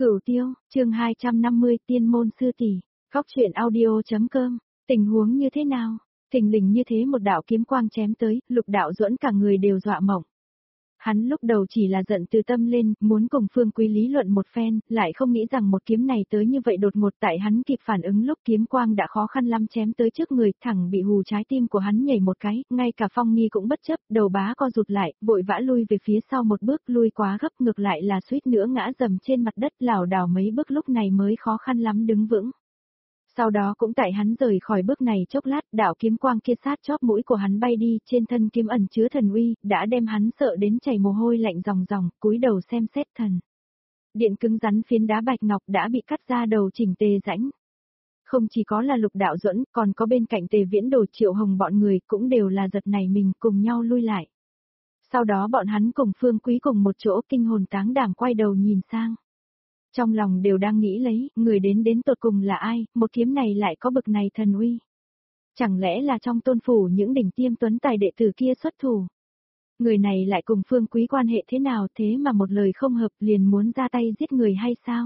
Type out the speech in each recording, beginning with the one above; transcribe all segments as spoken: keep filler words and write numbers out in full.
Cửu Tiêu, chương hai trăm năm mươi Tiên môn sư tỷ, góc truyện audio.com, tình huống như thế nào? Thình lình như thế một đạo kiếm quang chém tới, Lục Đạo Duẫn cả người đều dọa mộng. Hắn lúc đầu chỉ là giận từ tâm lên, muốn cùng Phương Quý lý luận một phen, lại không nghĩ rằng một kiếm này tới như vậy đột ngột, tại hắn kịp phản ứng lúc kiếm quang đã khó khăn lắm chém tới trước người, thẳng bị hù trái tim của hắn nhảy một cái, ngay cả Phong Nghi cũng bất chấp, đầu bá co rụt lại, vội vã lui về phía sau một bước, lui quá gấp, ngược lại là suýt nữa ngã dầm trên mặt đất, lảo đảo mấy bước lúc này mới khó khăn lắm đứng vững. Sau đó cũng tại hắn rời khỏi bước này chốc lát, đạo kiếm quang kia sát chóp mũi của hắn bay đi, trên thân kiếm ẩn chứa thần uy, đã đem hắn sợ đến chảy mồ hôi lạnh ròng ròng, cúi đầu xem xét thần. Điện cứng rắn phiến đá bạch ngọc đã bị cắt ra đầu chỉnh tề rãnh. Không chỉ có là Lục Đạo Duẫn, còn có bên cạnh Tề Viễn Đồ, Triệu Hồng bọn người cũng đều là giật nảy mình, cùng nhau lui lại. Sau đó bọn hắn cùng Phương Quý cùng một chỗ kinh hồn táng đảm quay đầu nhìn sang. Trong lòng đều đang nghĩ lấy, người đến đến tột cùng là ai, một kiếm này lại có bực này thần uy. Chẳng lẽ là trong tôn phủ những đỉnh tiêm tuấn tài đệ tử kia xuất thủ. Người này lại cùng Phương Quý quan hệ thế nào, thế mà một lời không hợp liền muốn ra tay giết người hay sao?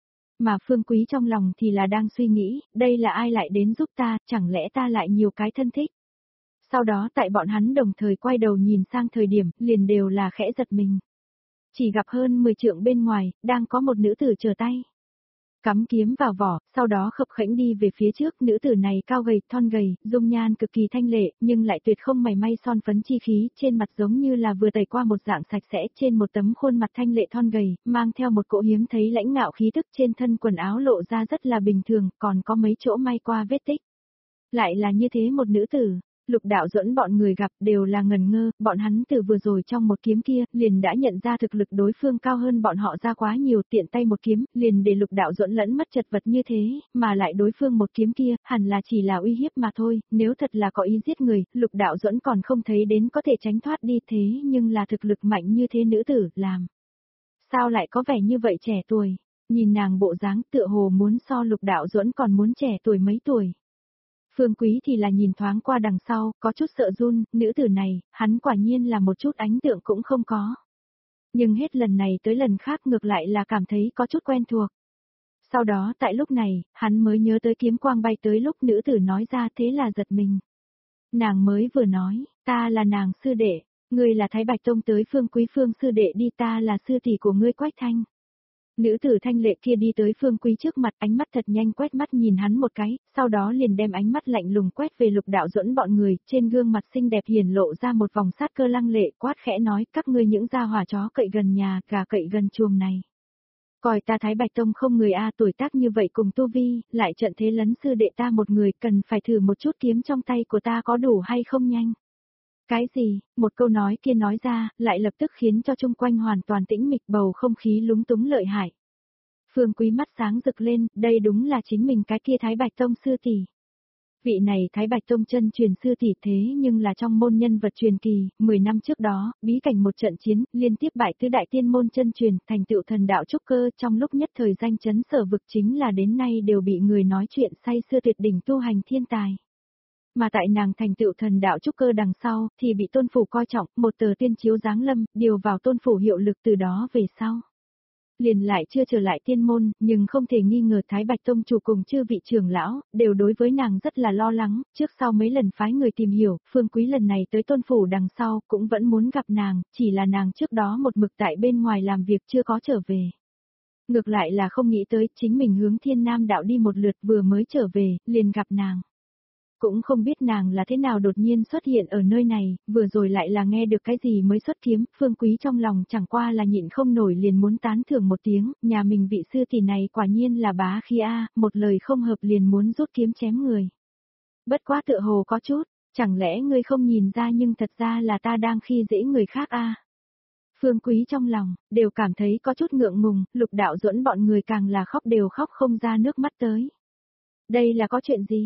Mà Phương Quý trong lòng thì là đang suy nghĩ, đây là ai lại đến giúp ta, chẳng lẽ ta lại nhiều cái thân thích. Sau đó tại bọn hắn đồng thời quay đầu nhìn sang thời điểm, liền đều là khẽ giật mình. Chỉ gặp hơn mười trượng bên ngoài, đang có một nữ tử chờ tay. Cắm kiếm vào vỏ, sau đó khập khẽnh đi về phía trước, nữ tử này cao gầy, thon gầy, dung nhan cực kỳ thanh lệ, nhưng lại tuyệt không mảy may son phấn chi khí, trên mặt giống như là vừa tẩy qua một dạng sạch sẽ, trên một tấm khuôn mặt thanh lệ thon gầy, mang theo một cỗ hiếm thấy lãnh ngạo khí tức, trên thân quần áo lộ ra rất là bình thường, còn có mấy chỗ may qua vết tích. Lại là như thế một nữ tử. Lục Đạo Duẫn bọn người gặp đều là ngần ngơ, bọn hắn từ vừa rồi trong một kiếm kia, liền đã nhận ra thực lực đối phương cao hơn bọn họ ra quá nhiều, tiện tay một kiếm, liền để Lục Đạo Duẫn lẫn mất chật vật như thế, mà lại đối phương một kiếm kia, hẳn là chỉ là uy hiếp mà thôi, nếu thật là có ý giết người, Lục Đạo Duẫn còn không thấy đến có thể tránh thoát đi, thế nhưng là thực lực mạnh như thế nữ tử, làm. Sao lại có vẻ như vậy trẻ tuổi, nhìn nàng bộ dáng tựa hồ muốn so Lục Đạo Duẫn còn muốn trẻ tuổi mấy tuổi. Phương Quý thì là nhìn thoáng qua đằng sau, có chút sợ run, nữ tử này, hắn quả nhiên là một chút ánh tượng cũng không có. Nhưng hết lần này tới lần khác ngược lại là cảm thấy có chút quen thuộc. Sau đó tại lúc này, hắn mới nhớ tới kiếm quang bay tới lúc nữ tử nói ra, thế là giật mình. Nàng mới vừa nói, ta là nàng sư đệ, ngươi là Thái Bạch Tông tới Phương Quý Phương sư đệ đi, ta là sư tỷ của ngươi Quách Thanh. Nữ tử thanh lệ kia đi tới Phương Quý trước mặt, ánh mắt thật nhanh quét mắt nhìn hắn một cái, sau đó liền đem ánh mắt lạnh lùng quét về Lục Đạo Duẫn bọn người, trên gương mặt xinh đẹp hiển lộ ra một vòng sát cơ lăng lệ, quát khẽ nói, các ngươi những gia hỏa chó cậy gần nhà, gà cậy gần chuồng này. Coi ta Thái Bạch Tông không người a, tuổi tác như vậy cùng tu vi, lại trận thế lấn sư đệ ta một người, cần phải thử một chút kiếm trong tay của ta có đủ hay không nhanh. Cái gì, một câu nói kia nói ra, lại lập tức khiến cho chung quanh hoàn toàn tĩnh mịch, bầu không khí lúng túng lợi hại. Phương Quý mắt sáng rực lên, đây đúng là chính mình cái kia Thái Bạch Tông sư tỷ. Vị này Thái Bạch Tông chân truyền sư tỷ thế nhưng là trong môn nhân vật truyền kỳ, mười năm trước đó, bí cảnh một trận chiến, liên tiếp bại tứ đại tiên môn chân truyền, thành tựu thần đạo trúc cơ, trong lúc nhất thời danh chấn sở vực, chính là đến nay đều bị người nói chuyện say sưa tuyệt đỉnh tu hành thiên tài. Mà tại nàng thành tựu thần đạo trúc cơ đằng sau, thì bị tôn phủ coi trọng, một tờ tiên chiếu giáng lâm, điều vào tôn phủ hiệu lực, từ đó về sau. Liền lại chưa trở lại tiên môn, nhưng không thể nghi ngờ Thái Bạch Tông chủ cùng chư vị trưởng lão, đều đối với nàng rất là lo lắng, trước sau mấy lần phái người tìm hiểu, Phương Quý lần này tới tôn phủ đằng sau, cũng vẫn muốn gặp nàng, chỉ là nàng trước đó một mực tại bên ngoài làm việc chưa có trở về. Ngược lại là không nghĩ tới, chính mình hướng Thiên Nam đạo đi một lượt, vừa mới trở về, liền gặp nàng. Cũng không biết nàng là thế nào đột nhiên xuất hiện ở nơi này, vừa rồi lại là nghe được cái gì mới xuất kiếm, Phương Quý trong lòng chẳng qua là nhịn không nổi liền muốn tán thưởng một tiếng, nhà mình vị sư tỷ này quả nhiên là bá khí a, một lời không hợp liền muốn rút kiếm chém người. Bất quá tựa hồ có chút, chẳng lẽ ngươi không nhìn ra nhưng thật ra là ta đang khi dễ người khác a. Phương Quý trong lòng, đều cảm thấy có chút ngượng ngùng, Lục Đạo Duẫn bọn người càng là khóc đều khóc không ra nước mắt tới. Đây là có chuyện gì?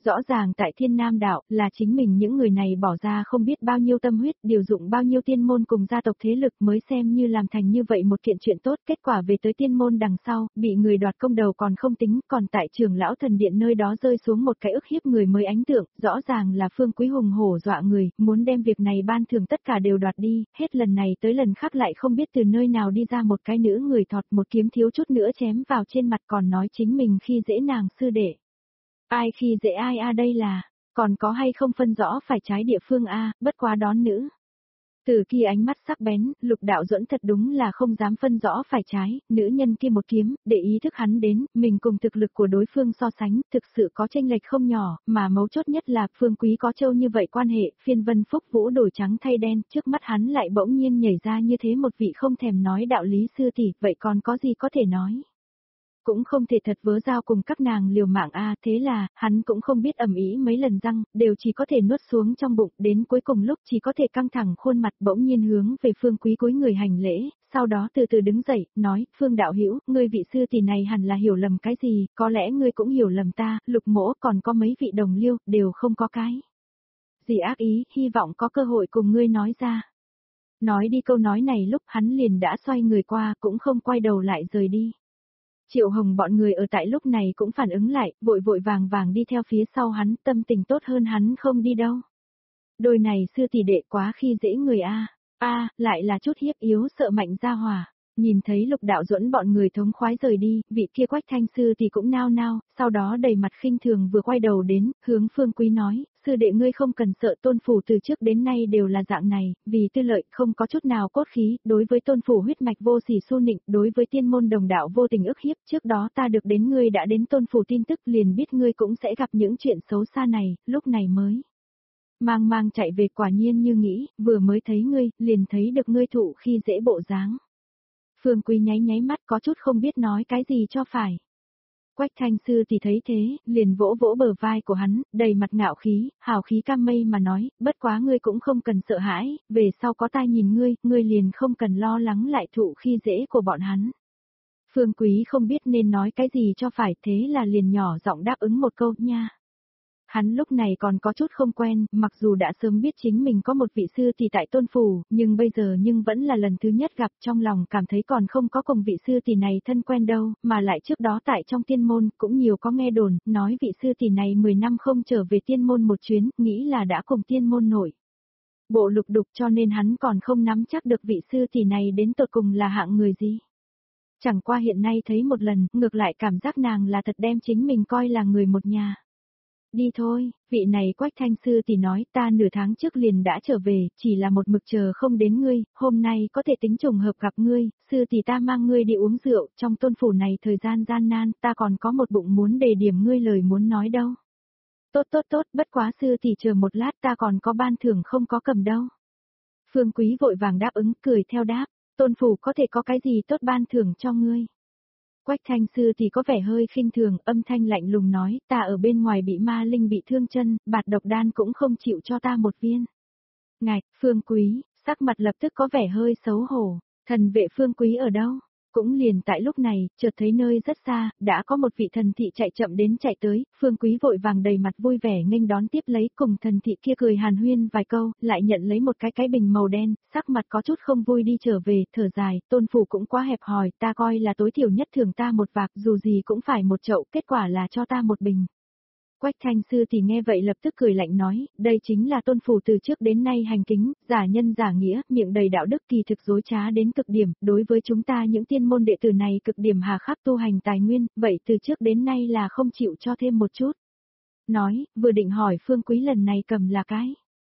Rõ ràng tại Thiên Nam Đạo là chính mình những người này bỏ ra không biết bao nhiêu tâm huyết, điều dụng bao nhiêu tiên môn cùng gia tộc thế lực mới xem như làm thành như vậy một kiện chuyện tốt, kết quả về tới tiên môn đằng sau, bị người đoạt công đầu còn không tính, còn tại Trường Lão Thần Điện nơi đó rơi xuống một cái ức hiếp người mới ánh tượng, rõ ràng là Phương Quý hùng hổ dọa người, muốn đem việc này ban thưởng tất cả đều đoạt đi, hết lần này tới lần khác lại không biết từ nơi nào đi ra một cái nữ người thọt một kiếm thiếu chút nữa chém vào trên mặt, còn nói chính mình khi dễ nàng sư đệ. Ai khi dễ ai a đây là, còn có hay không phân rõ phải trái địa phương a, bất quá đón nữ. Từ kia ánh mắt sắc bén, Lục Đạo Duẫn thật đúng là không dám phân rõ phải trái, nữ nhân kia một kiếm, để ý thức hắn đến, mình cùng thực lực của đối phương so sánh, thực sự có chênh lệch không nhỏ, mà mấu chốt nhất là Phương Quý có châu như vậy quan hệ, phiên vân phúc vũ đổi trắng thay đen, trước mắt hắn lại bỗng nhiên nhảy ra như thế một vị không thèm nói đạo lý sư tỷ, vậy còn có gì có thể nói. Cũng không thể thật vớ giao cùng các nàng liều mạng a, thế là, hắn cũng không biết ầm ĩ mấy lần răng, đều chỉ có thể nuốt xuống trong bụng, đến cuối cùng lúc chỉ có thể căng thẳng khuôn mặt bỗng nhiên hướng về Phương Quý cúi người hành lễ, sau đó từ từ đứng dậy, nói, Phương đạo hữu, ngươi vị sư tỷ này hẳn là hiểu lầm cái gì, có lẽ ngươi cũng hiểu lầm ta, Lục mỗ còn có mấy vị đồng liêu, đều không có cái gì ác ý, hy vọng có cơ hội cùng ngươi nói ra. Nói đi câu nói này lúc hắn liền đã xoay người qua, cũng không quay đầu lại rời đi. Triệu Hồng bọn người ở tại lúc này cũng phản ứng lại, vội vội vàng vàng đi theo phía sau hắn, tâm tình tốt hơn hắn không đi đâu. Đôi này sư tỷ đệ quá khi dễ người a, a, lại là chút hiếp yếu sợ mạnh ra hòa. Nhìn thấy Lục Đạo Duẫn bọn người thống khoái rời đi, vị kia Quách Thanh sư thì cũng nao nao, sau đó đầy mặt khinh thường vừa quay đầu đến, hướng Phương Quý nói, sư đệ ngươi không cần sợ, tôn phủ từ trước đến nay đều là dạng này, vì tư lợi không có chút nào cốt khí, đối với tôn phủ huyết mạch vô sỉ su nịnh, đối với tiên môn đồng đạo vô tình ức hiếp, trước đó ta được đến ngươi đã đến tôn phủ tin tức liền biết ngươi cũng sẽ gặp những chuyện xấu xa này, lúc này mới mang mang chạy về, quả nhiên như nghĩ, vừa mới thấy ngươi, liền thấy được ngươi thụ khi dễ bộ dáng. Phương Quý nháy nháy mắt có chút không biết nói cái gì cho phải. Quách Thanh sư thì thấy thế, liền vỗ vỗ bờ vai của hắn, đầy mặt ngạo khí, hào khí cam mây mà nói, bất quá ngươi cũng không cần sợ hãi, về sau có ta nhìn ngươi, ngươi liền không cần lo lắng lại thụ khi dễ của bọn hắn. Phương Quý không biết nên nói cái gì cho phải, thế là liền nhỏ giọng đáp ứng một câu nha. Hắn lúc này còn có chút không quen, mặc dù đã sớm biết chính mình có một vị sư tỷ tại tôn phủ, nhưng bây giờ nhưng vẫn là lần thứ nhất gặp, trong lòng cảm thấy còn không có cùng vị sư tỷ này thân quen đâu, mà lại trước đó tại trong tiên môn cũng nhiều có nghe đồn, nói vị sư tỷ này mười năm không trở về tiên môn một chuyến, nghĩ là đã cùng tiên môn nổi bộ lục đục, cho nên hắn còn không nắm chắc được vị sư tỷ này đến tột cùng là hạng người gì. Chẳng qua hiện nay thấy một lần, ngược lại cảm giác nàng là thật đem chính mình coi là người một nhà. Đi thôi, vị này Quách Thanh sư tỷ nói, ta nửa tháng trước liền đã trở về, chỉ là một mực chờ không đến ngươi, hôm nay có thể tính trùng hợp gặp ngươi, sư tỷ ta mang ngươi đi uống rượu, trong tôn phủ này thời gian gian nan, ta còn có một bụng muốn đề điểm ngươi lời muốn nói đâu. Tốt tốt tốt, bất quá sư tỷ chờ một lát, ta còn có ban thưởng không có cầm đâu. Phương Quý vội vàng đáp ứng, cười theo đáp, tôn phủ có thể có cái gì tốt ban thưởng cho ngươi. Quách Thanh sư thì có vẻ hơi khinh thường, âm thanh lạnh lùng nói, ta ở bên ngoài bị ma linh bị thương chân, bạt độc đan cũng không chịu cho ta một viên. Ngạch, Phương Quý, sắc mặt lập tức có vẻ hơi xấu hổ, thần vệ Phương Quý ở đâu? Cũng liền tại lúc này, chợt thấy nơi rất xa, đã có một vị thần thị chạy chậm đến chạy tới, Phương Quý vội vàng đầy mặt vui vẻ nghênh đón tiếp lấy, cùng thần thị kia cười hàn huyên vài câu, lại nhận lấy một cái cái bình màu đen, sắc mặt có chút không vui đi trở về, thở dài, tôn phủ cũng quá hẹp hòi, ta coi là tối thiểu nhất thưởng ta một vạc, dù gì cũng phải một chậu, kết quả là cho ta một bình. Quách Thanh sư thì nghe vậy lập tức cười lạnh nói, đây chính là tôn phủ từ trước đến nay hành kính, giả nhân giả nghĩa, miệng đầy đạo đức kỳ thực dối trá đến cực điểm, đối với chúng ta những tiên môn đệ tử này cực điểm hà khắc tu hành tài nguyên, vậy từ trước đến nay là không chịu cho thêm một chút. Nói, vừa định hỏi Phương Quý lần này cầm là cái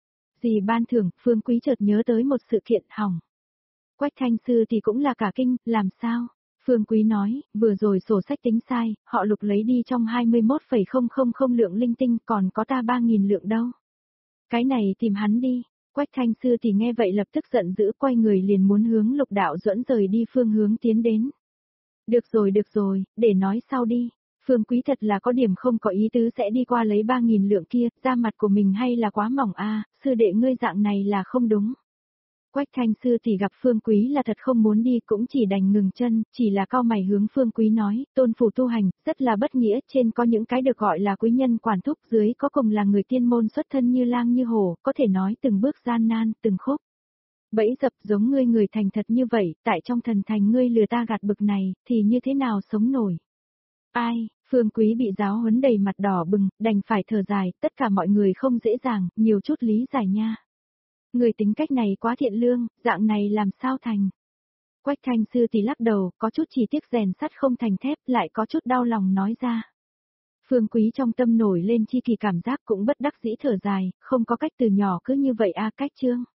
gì ban thưởng, Phương Quý chợt nhớ tới một sự kiện hỏng. Quách Thanh sư thì cũng là cả kinh, làm sao? Phương Quý nói, vừa rồi sổ sách tính sai, họ Lục lấy đi trong hai mươi mốt phẩy không không không lượng linh tinh, còn có ta ba nghìn lượng đâu. Cái này tìm hắn đi. Quách Thanh sư thì nghe vậy lập tức giận dữ, quay người liền muốn hướng Lục Đạo Duẫn rời đi phương hướng tiến đến. Được rồi được rồi, để nói sau đi. Phương Quý thật là có điểm không có ý tứ sẽ đi qua lấy ba nghìn lượng kia, da mặt của mình hay là quá mỏng a, sư đệ ngươi dạng này là không đúng. Quách Thanh sư tỷ gặp Phương Quý là thật không muốn đi cũng chỉ đành ngừng chân, chỉ là cau mày hướng Phương Quý nói, tôn phủ tu hành, rất là bất nghĩa, trên có những cái được gọi là quý nhân quản thúc, dưới có cùng là người tiên môn xuất thân như lang như hổ, có thể nói từng bước gian nan, từng khúc. Bẫy dập giống ngươi người thành thật như vậy, tại trong thần thành ngươi lừa ta gạt bực này, thì như thế nào sống nổi? Ai, Phương Quý bị giáo huấn đầy mặt đỏ bừng, đành phải thở dài, tất cả mọi người không dễ dàng, nhiều chút lý giải nha. Người tính cách này quá thiện lương, dạng này làm sao thành? Quách Thanh sư thì lắc đầu, có chút chỉ tiếc rèn sắt không thành thép, lại có chút đau lòng nói ra. Phương Quý trong tâm nổi lên chi kỳ cảm giác cũng bất đắc dĩ thở dài, không có cách từ nhỏ cứ như vậy a cách chương.